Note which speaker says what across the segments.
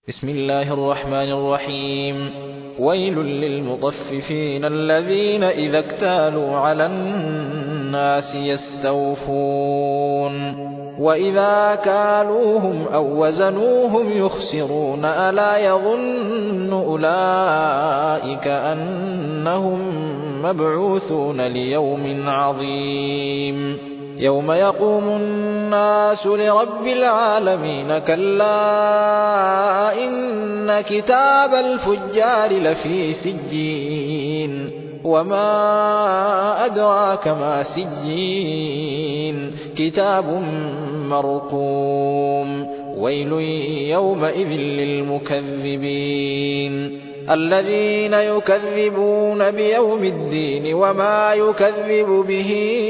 Speaker 1: بسم الله الرحمن الرحيم. ويل للمطففين الذين إذا اكتالوا على الناس يستوفون وإذا كالوهم أو وزنوهم يخسرون ألا يظن أولئك أنهم مبعوثون ليوم عظيم يوم يقوم الناس لرب العالمين كلا إن كتاب الفجار لفي سجين وما أدراك ما سجين كتاب مرقوم ويل يومئذ للمكذبين الذين يكذبون بيوم الدين وما يكذب به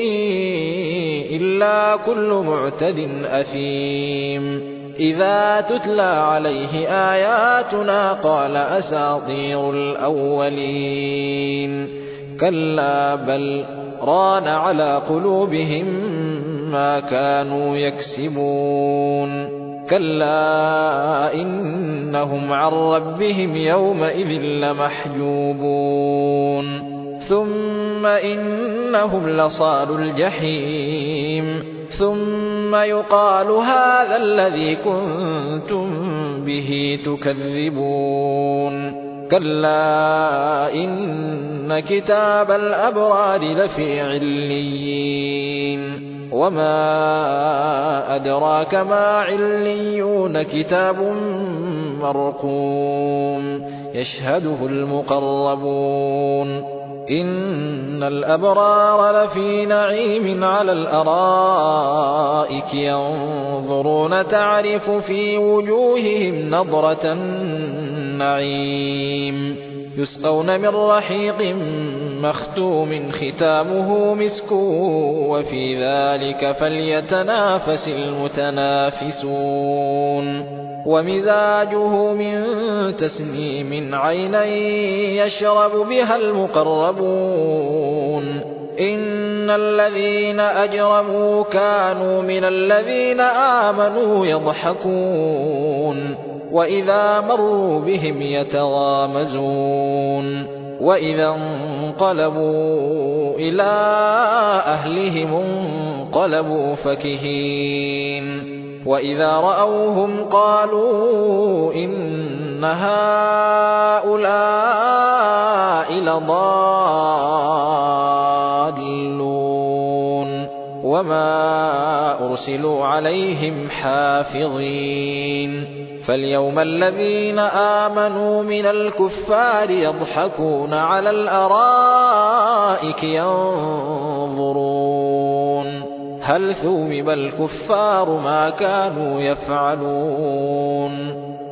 Speaker 1: إلا كل معتد أثيم إذا تتلى عليه آياتنا قال أساطير الأولين كلا بل ران على قلوبهم ما كانوا يكسبون كلا إنهم عن ربهم يومئذ لمحجوبون ثم إنهم لصالو الجحيم ثم يقال هذا الذي كنتم به تكذبون كلا إن كتاب الأبرار لفي عليين وما أدراك ما عليون كتاب مرقوم يشهده المقربون إن الأبرار لفي نعيم على الأرائك ينظرون تعرف في وجوههم نضرة النعيم يسقون من رحيق مختوم ختامه مسك وفي ذلك فليتنافس المتنافسون ومزاجه من تسنيم عينا يشرب بها المقربون إن الذين أجرموا كانوا من الذين آمنوا يضحكون وإذا مروا بهم يتغامزون وإذا انقلبوا إلى أهلهم انقلبوا فكهين وإذا رأوهم قالوا إن هؤلاء لضالون وما أرسلوا عليهم حافظين فاليوم الذين آمنوا من الكفار يضحكون على الأرائك ينظرون هل ثوب الكفار ما كانوا يفعلون